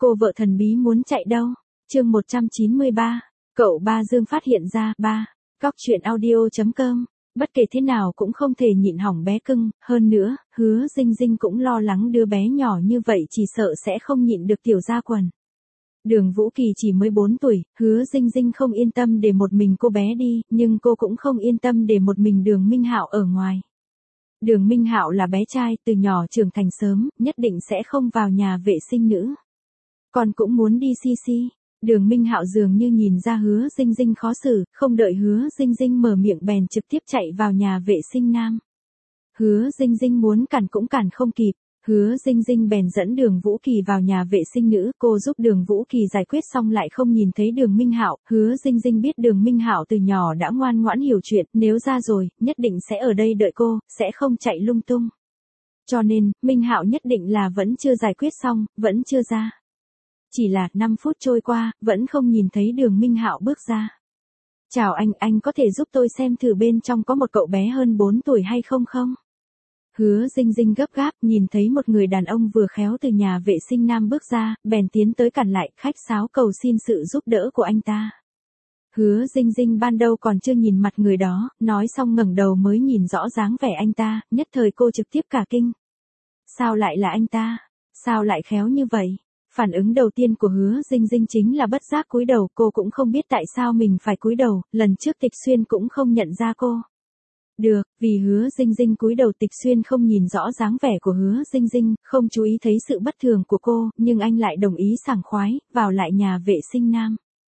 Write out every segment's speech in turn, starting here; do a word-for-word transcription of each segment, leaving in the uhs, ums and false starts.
cô vợ thần bí muốn chạy đâu? Chương một trăm chín mươi ba. Cậu ba Dương phát hiện ra. ba. Góc truyện audio chấm com. Bất kể thế nào cũng không thể nhịn hỏng bé cưng, hơn nữa, Hứa Dinh Dinh cũng lo lắng đứa bé nhỏ như vậy chỉ sợ sẽ không nhịn được tiểu gia quần. Đường Vũ Kỳ chỉ mới bốn tuổi, Hứa Dinh Dinh không yên tâm để một mình cô bé đi, nhưng cô cũng không yên tâm để một mình Đường Minh Hạo ở ngoài. Đường Minh Hạo là bé trai, từ nhỏ trưởng thành sớm, nhất định sẽ không vào nhà vệ sinh nữ. Con cũng muốn đi xi xi. Đường Minh Hạo dường như nhìn ra Hứa Dinh Dinh khó xử, không đợi Hứa Dinh Dinh mở miệng bèn trực tiếp chạy vào nhà vệ sinh nam. Hứa Dinh Dinh muốn cản cũng cản không kịp, Hứa Dinh Dinh bèn dẫn Đường Vũ Kỳ vào nhà vệ sinh nữ, cô giúp Đường Vũ Kỳ giải quyết xong lại không nhìn thấy Đường Minh Hạo. Hứa Dinh Dinh biết Đường Minh Hạo từ nhỏ đã ngoan ngoãn hiểu chuyện, nếu ra rồi, nhất định sẽ ở đây đợi cô, sẽ không chạy lung tung. Cho nên, Minh Hạo nhất định là vẫn chưa giải quyết xong, vẫn chưa ra. Chỉ là năm phút trôi qua, vẫn không nhìn thấy Đường Minh Hạo bước ra. Chào anh, anh có thể giúp tôi xem thử bên trong có một cậu bé hơn bốn tuổi hay không không? Hứa Dinh Dinh gấp gáp, nhìn thấy một người đàn ông vừa khéo từ nhà vệ sinh nam bước ra, bèn tiến tới cản lại, khách sáo cầu xin sự giúp đỡ của anh ta. Hứa Dinh Dinh ban đầu còn chưa nhìn mặt người đó, nói xong ngẩng đầu mới nhìn rõ dáng vẻ anh ta, nhất thời cô trực tiếp cả kinh. Sao lại là anh ta? Sao lại khéo như vậy? Phản ứng đầu tiên của Hứa Dinh Dinh chính là bất giác cúi đầu, cô cũng không biết tại sao mình phải cúi đầu, lần trước Tịch Xuyên cũng không nhận ra cô. Được, vì Hứa Dinh Dinh cúi đầu Tịch Xuyên không nhìn rõ dáng vẻ của Hứa Dinh Dinh, không chú ý thấy sự bất thường của cô, nhưng anh lại đồng ý sảng khoái, vào lại nhà vệ sinh nam.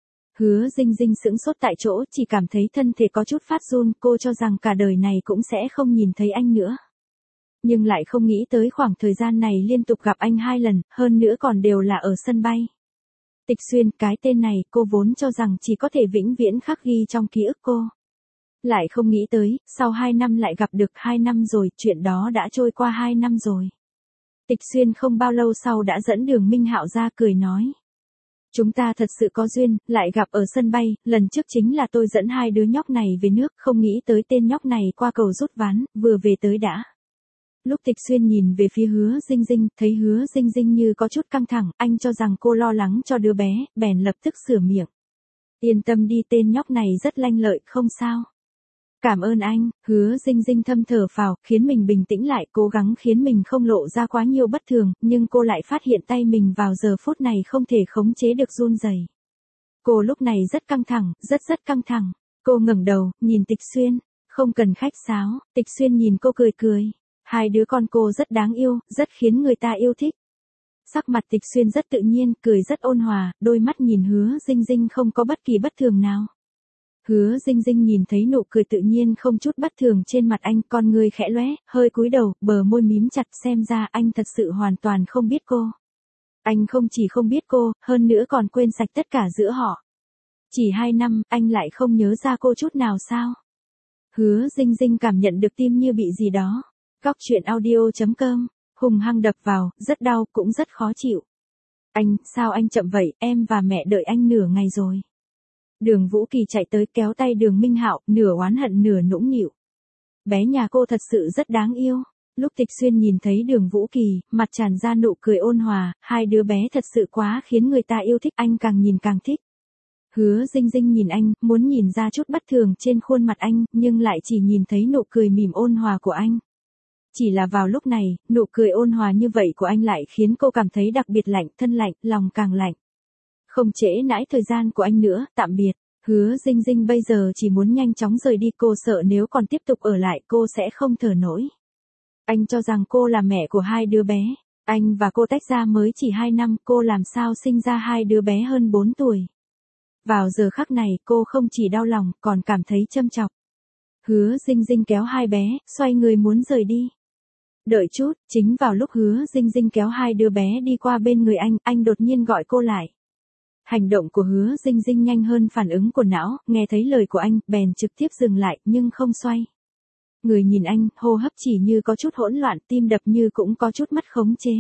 Hứa Dinh Dinh sững sốt tại chỗ, chỉ cảm thấy thân thể có chút phát run, cô cho rằng cả đời này cũng sẽ không nhìn thấy anh nữa. Nhưng lại không nghĩ tới khoảng thời gian này liên tục gặp anh hai lần, hơn nữa còn đều là ở sân bay. Tịch Xuyên, cái tên này cô vốn cho rằng chỉ có thể vĩnh viễn khắc ghi trong ký ức cô. Lại không nghĩ tới, sau hai năm lại gặp được hai năm rồi, chuyện đó đã trôi qua hai năm rồi. Tịch Xuyên không bao lâu sau đã dẫn Đường Minh Hạo ra cười nói. Chúng ta thật sự có duyên, lại gặp ở sân bay, lần trước chính là tôi dẫn hai đứa nhóc này về nước, không nghĩ tới tên nhóc này qua cầu rút ván, vừa về tới đã. Lúc Tịch Xuyên nhìn về phía Hứa Dinh Dinh, thấy Hứa Dinh Dinh như có chút căng thẳng, anh cho rằng cô lo lắng cho đứa bé, bèn lập tức sửa miệng. Yên tâm đi, tên nhóc này rất lanh lợi, không sao. Cảm ơn anh. Hứa Dinh Dinh thâm thở phào, khiến mình bình tĩnh lại, cố gắng khiến mình không lộ ra quá nhiều bất thường, nhưng cô lại phát hiện tay mình vào giờ phút này không thể khống chế được run rẩy. Cô lúc này rất căng thẳng, rất rất căng thẳng. Cô ngẩng đầu, nhìn Tịch Xuyên, không cần khách sáo. Tịch Xuyên nhìn cô cười cười. Hai đứa con cô rất đáng yêu, rất khiến người ta yêu thích. Sắc mặt Tịch Xuyên rất tự nhiên, cười rất ôn hòa, đôi mắt nhìn Hứa Dinh Dinh không có bất kỳ bất thường nào. Hứa Dinh Dinh nhìn thấy nụ cười tự nhiên không chút bất thường trên mặt anh, con người khẽ lóe, hơi cúi đầu, bờ môi mím chặt, xem ra anh thật sự hoàn toàn không biết cô. Anh không chỉ không biết cô, hơn nữa còn quên sạch tất cả giữa họ. Chỉ hai năm, anh lại không nhớ ra cô chút nào sao? Hứa Dinh Dinh cảm nhận được tim như bị gì đó. Góc truyện audio chấm com, hùng hăng đập vào, rất đau, cũng rất khó chịu. Anh, sao anh chậm vậy, em và mẹ đợi anh nửa ngày rồi. Đường Vũ Kỳ chạy tới kéo tay Đường Minh Hạo, nửa oán hận nửa nũng nịu. Bé nhà cô thật sự rất đáng yêu. Lúc Tịch Xuyên nhìn thấy Đường Vũ Kỳ, mặt tràn ra nụ cười ôn hòa, hai đứa bé thật sự quá khiến người ta yêu thích, anh càng nhìn càng thích. Hứa Dinh Dinh nhìn anh, muốn nhìn ra chút bất thường trên khuôn mặt anh, nhưng lại chỉ nhìn thấy nụ cười mỉm ôn hòa của anh. Chỉ là vào lúc này, nụ cười ôn hòa như vậy của anh lại khiến cô cảm thấy đặc biệt lạnh, thân lạnh, lòng càng lạnh. Không trễ nãi thời gian của anh nữa, tạm biệt. Hứa Dinh Dinh bây giờ chỉ muốn nhanh chóng rời đi, cô sợ nếu còn tiếp tục ở lại cô sẽ không thở nổi. Anh cho rằng cô là mẹ của hai đứa bé. Anh và cô tách ra mới chỉ hai năm, cô làm sao sinh ra hai đứa bé hơn bốn tuổi. Vào giờ khắc này cô không chỉ đau lòng còn cảm thấy châm chọc. Hứa Dinh Dinh kéo hai bé, xoay người muốn rời đi. Đợi chút, chính vào lúc Hứa Dinh Dinh kéo hai đứa bé đi qua bên người anh, anh đột nhiên gọi cô lại. Hành động của Hứa Dinh Dinh nhanh hơn phản ứng của não, nghe thấy lời của anh, bèn trực tiếp dừng lại, nhưng không xoay. Người nhìn anh, hô hấp chỉ như có chút hỗn loạn, tim đập như cũng có chút mất khống chế.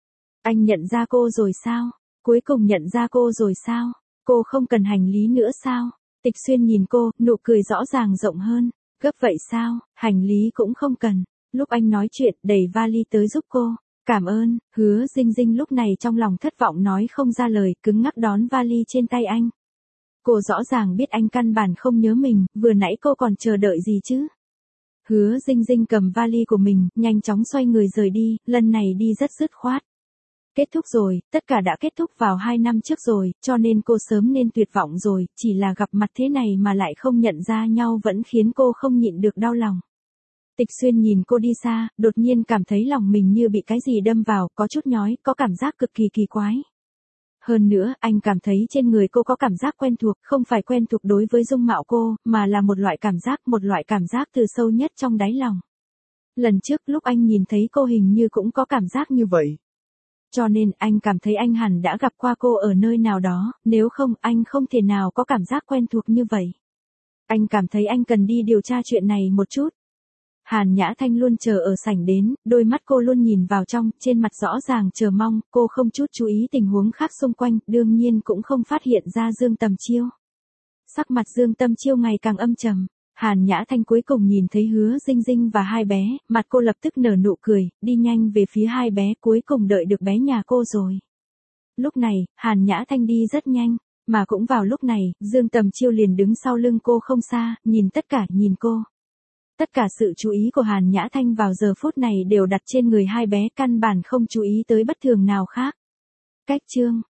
Anh nhận ra cô rồi sao? Cuối cùng nhận ra cô rồi sao? Cô không cần hành lý nữa sao? Tịch Xuyên nhìn cô, nụ cười rõ ràng rộng hơn. Gấp vậy sao? Hành lý cũng không cần. Lúc anh nói chuyện, đẩy vali tới giúp cô. Cảm ơn, Hứa Dinh Dinh lúc này trong lòng thất vọng nói không ra lời, cứng ngắc đón vali trên tay anh. Cô rõ ràng biết anh căn bản không nhớ mình, vừa nãy cô còn chờ đợi gì chứ? Hứa Dinh Dinh cầm vali của mình, nhanh chóng xoay người rời đi, lần này đi rất dứt khoát. Kết thúc rồi, tất cả đã kết thúc vào hai năm trước rồi, cho nên cô sớm nên tuyệt vọng rồi, chỉ là gặp mặt thế này mà lại không nhận ra nhau vẫn khiến cô không nhịn được đau lòng. Tịch Xuyên nhìn cô đi xa, đột nhiên cảm thấy lòng mình như bị cái gì đâm vào, có chút nhói, có cảm giác cực kỳ kỳ quái. Hơn nữa, anh cảm thấy trên người cô có cảm giác quen thuộc, không phải quen thuộc đối với dung mạo cô, mà là một loại cảm giác, một loại cảm giác từ sâu nhất trong đáy lòng. Lần trước lúc anh nhìn thấy cô hình như cũng có cảm giác như vậy. Cho nên anh cảm thấy anh hẳn đã gặp qua cô ở nơi nào đó, nếu không anh không thể nào có cảm giác quen thuộc như vậy. Anh cảm thấy anh cần đi điều tra chuyện này một chút. Hàn Nhã Thanh luôn chờ ở sảnh đến, đôi mắt cô luôn nhìn vào trong, trên mặt rõ ràng chờ mong, cô không chút chú ý tình huống khác xung quanh, đương nhiên cũng không phát hiện ra Dương Tầm Chiêu. Sắc mặt Dương Tầm Chiêu ngày càng âm trầm, Hàn Nhã Thanh cuối cùng nhìn thấy Hứa Dinh Dinh và hai bé, mặt cô lập tức nở nụ cười, đi nhanh về phía hai bé, cuối cùng đợi được bé nhà cô rồi. Lúc này, Hàn Nhã Thanh đi rất nhanh, mà cũng vào lúc này, Dương Tầm Chiêu liền đứng sau lưng cô không xa, nhìn tất cả, nhìn cô. Tất cả sự chú ý của Hàn Nhã Thanh vào giờ phút này đều đặt trên người hai bé, căn bản không chú ý tới bất thường nào khác. Cách chương